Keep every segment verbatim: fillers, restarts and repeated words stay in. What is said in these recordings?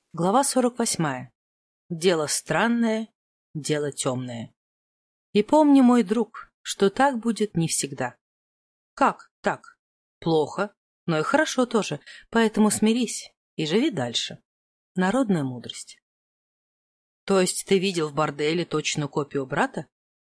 Глава сорок восьмая. Дело странное, дело темное. И помни, мой друг, что так будет не всегда. Как так? Плохо, но и хорошо тоже, поэтому смирись и живи дальше. Народная мудрость. То есть ты видел в борделе точную копию брата?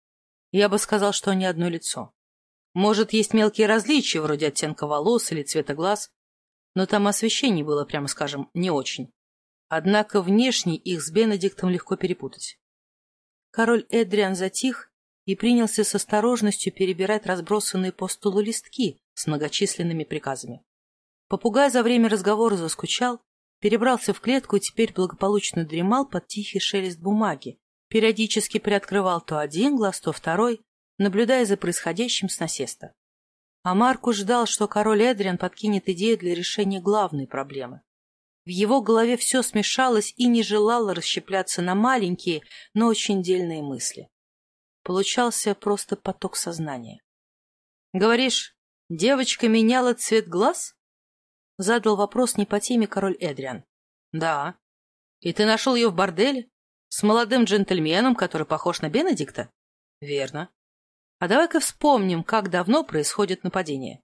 Я бы сказал, что они одно лицо. Может, есть мелкие различия, вроде оттенка волос или цвета глаз, но там освещение было, прямо скажем, не очень. Однако внешне их с Бенедиктом легко перепутать. Король Эдриан затих и принялся с осторожностью перебирать разбросанные по столу листки с многочисленными приказами. Попугай за время разговора заскучал, перебрался в клетку и теперь благополучно дремал под тихий шелест бумаги, периодически приоткрывал то один глаз, то второй, наблюдая за происходящим с насеста. А Маркус ждал, что король Эдриан подкинет идею для решения главной проблемы. В его голове все смешалось и не желало расщепляться на маленькие, но очень дельные мысли. Получался просто поток сознания. — Говоришь, девочка меняла цвет глаз? — задал вопрос не по теме король Эдриан. — Да. — И ты нашел ее в борделе? С молодым джентльменом, который похож на Бенедикта? — Верно. — А давай-ка вспомним, как давно происходит нападение.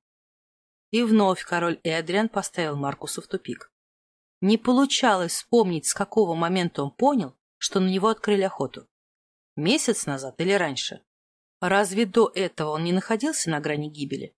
И вновь король Эдриан поставил Маркуса в тупик. Не получалось вспомнить, с какого момента он понял, что на него открыли охоту. Месяц назад или раньше? Разве до этого он не находился на грани гибели?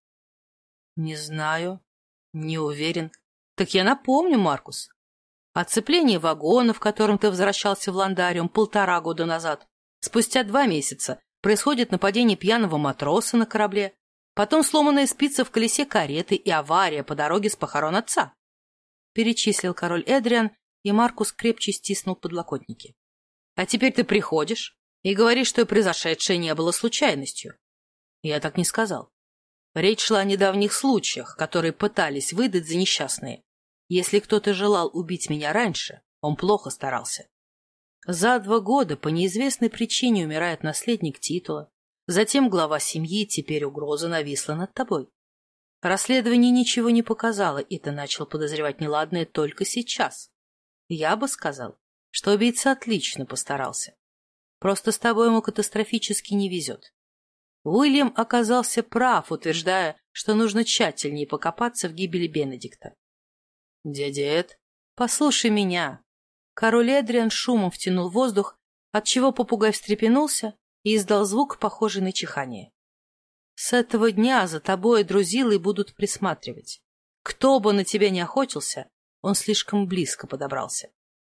Не знаю, не уверен. Так я напомню, Маркус. Оцепление вагона, в котором ты возвращался в Ландариум полтора года назад. Спустя два месяца происходит нападение пьяного матроса на корабле, потом сломанная спица в колесе кареты и авария по дороге с похорон отца. Перечислил король Эдриан, и Маркус крепче стиснул подлокотники. — А теперь ты приходишь и говоришь, что произошедшее не было случайностью. Я так не сказал. Речь шла о недавних случаях, которые пытались выдать за несчастные. Если кто-то желал убить меня раньше, он плохо старался. За два года по неизвестной причине умирает наследник титула, затем глава семьи, теперь угроза нависла над тобой. Расследование ничего не показало, и ты начал подозревать неладное только сейчас. Я бы сказал, что убийца отлично постарался. Просто с тобой ему катастрофически не везет. Уильям оказался прав, утверждая, что нужно тщательнее покопаться в гибели Бенедикта. Дядя Эд, послушай меня. Король Эдриан шумом втянул воздух, отчего попугай встрепенулся и издал звук, похожий на чихание. С этого дня за тобой друзилы будут присматривать. Кто бы на тебя не охотился, он слишком близко подобрался.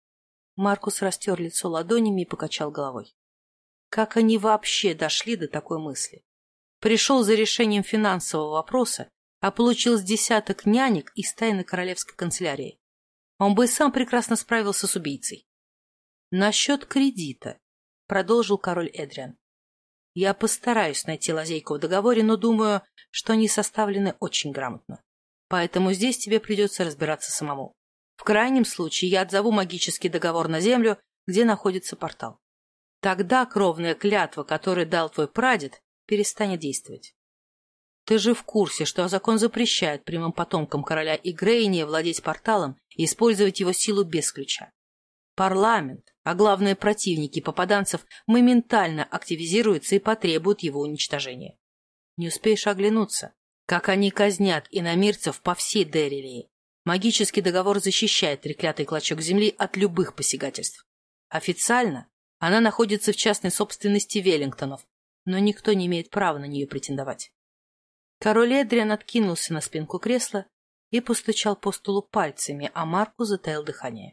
Маркус растер лицо ладонями и покачал головой. Как они вообще дошли до такой мысли? Пришел за решением финансового вопроса, а получил с десяток нянек из тайной королевской канцелярии. Он бы и сам прекрасно справился с убийцей. Насчет кредита, продолжил король Эдриан. Я постараюсь найти лазейку в договоре, но думаю, что они составлены очень грамотно. Поэтому здесь тебе придется разбираться самому. В крайнем случае я отзову магический договор на землю, где находится портал. Тогда кровная клятва, которую дал твой прадед, перестанет действовать. Ты же в курсе, что закон запрещает прямым потомкам короля Игрейния владеть порталом и использовать его силу без ключа. Парламент, а главные противники попаданцев, моментально активизируются и потребуют его уничтожения. Не успеешь оглянуться, как они казнят иномирцев по всей Деррилии. Магический договор защищает треклятый клочок земли от любых посягательств. Официально она находится в частной собственности Веллингтонов, но никто не имеет права на нее претендовать. Король Эдриан откинулся на спинку кресла и постучал по столу пальцами, а Маркус затаил дыхание.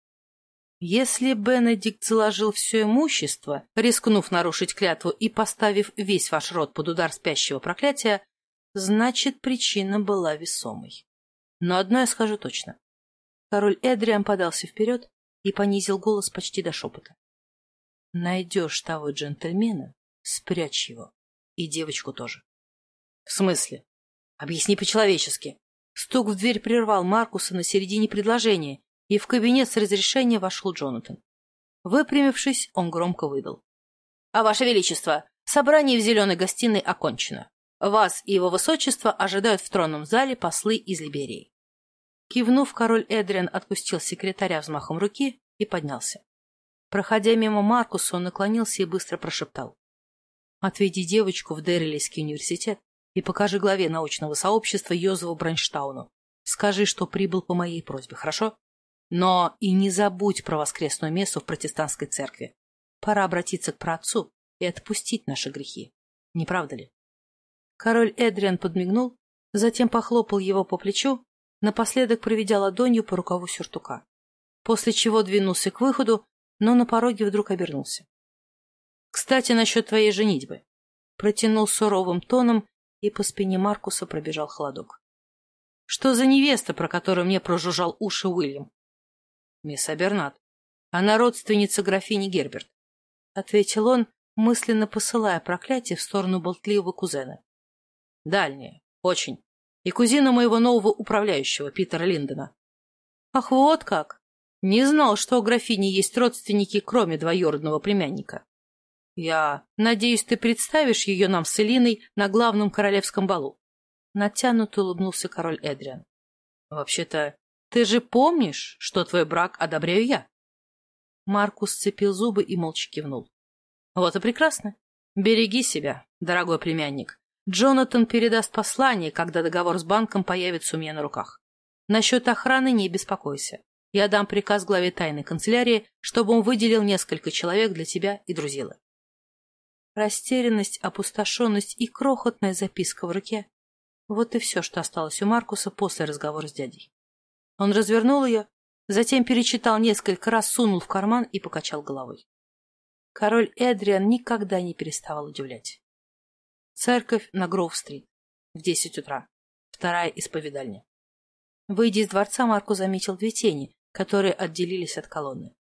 Если Бенедикт заложил все имущество, рискнув нарушить клятву и поставив весь ваш род под удар спящего проклятия, значит, причина была весомой. Но одно я скажу точно. Король Эдриан подался вперед и понизил голос почти до шепота. Найдешь того джентльмена, спрячь его. И девочку тоже. В смысле? Объясни по-человечески. Стук в дверь прервал Маркуса на середине предложения, и в кабинет с разрешения вошел Джонатан. Выпрямившись, он громко выдал. — А, Ваше Величество, собрание в зеленой гостиной окончено. Вас и его высочество ожидают в тронном зале послы из Либерии. Кивнув, король Эдриан отпустил секретаря взмахом руки и поднялся. Проходя мимо Маркуса, он наклонился и быстро прошептал. «Отведи девочку в Деррилийский университет и покажи главе научного сообщества Йозефу Бронштауну. Скажи, что прибыл по моей просьбе, хорошо? Но и не забудь про воскресную мессу в протестантской церкви. Пора обратиться к праотцу и отпустить наши грехи. Не правда ли?» Король Эдриан подмигнул, затем похлопал его по плечу, напоследок проведя ладонью по рукаву сюртука, после чего двинулся к выходу, но на пороге вдруг обернулся. «Кстати, насчет твоей женитьбы», — протянул суровым тоном, и по спине Маркуса пробежал холодок. «Что за невеста, про которую мне прожужжал уши Уильям?» «Мисс Абернат. Она родственница графини Герберт», — ответил он, мысленно посылая проклятие в сторону болтливого кузена. «Дальняя. Очень. И кузина моего нового управляющего, Питера Линдона». «Ах, вот как! Не знал, что у графини есть родственники, кроме двоюродного племянника. Я надеюсь, ты представишь ее нам с Элиной на главном королевском балу». Натянуто улыбнулся король Эдриан. «Вообще-то, ты же помнишь, что твой брак одобряю я?» Маркус сцепил зубы и молча кивнул. «Вот и прекрасно. Береги себя, дорогой племянник. Джонатан передаст послание, когда договор с банком появится у меня на руках. Насчет охраны не беспокойся. Я дам приказ главе тайной канцелярии, чтобы он выделил несколько человек для тебя и Друзилы». Растерянность, опустошенность и крохотная записка в руке — вот и все, что осталось у Маркуса после разговора с дядей. Он развернул ее, затем перечитал несколько раз, сунул в карман и покачал головой. Король Эдриан никогда не переставал удивлять. Церковь на Гроув-стрит. В десять утра. Вторая исповедальня. Выйдя из дворца, Маркус заметил две тени, которые отделились от колонны.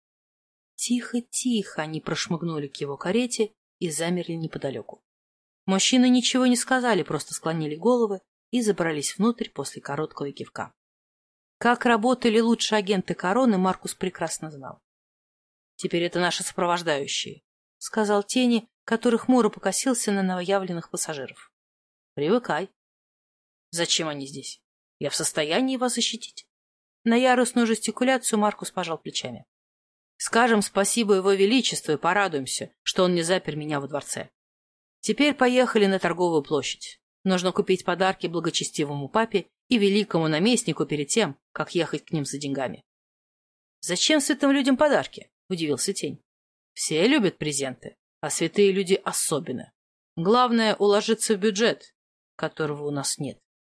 Тихо-тихо они прошмыгнули к его карете и замерли неподалеку. Мужчины ничего не сказали, просто склонили головы и забрались внутрь после короткого кивка. Как работали лучшие агенты короны, Маркус прекрасно знал. «Теперь это наши сопровождающие», — сказал тени, который хмуро покосился на новоявленных пассажиров. «Привыкай». «Зачем они здесь? Я в состоянии вас защитить». На яростную жестикуляцию Маркус пожал плечами. «Скажем спасибо его величеству и порадуемся, что он не запер меня во дворце. Теперь поехали на торговую площадь. Нужно купить подарки благочестивому папе и великому наместнику перед тем, как ехать к ним за деньгами». «Зачем святым людям подарки?» — удивился тень. «Все любят презенты, а святые люди особенно. Главное — уложиться в бюджет, которого у нас нет».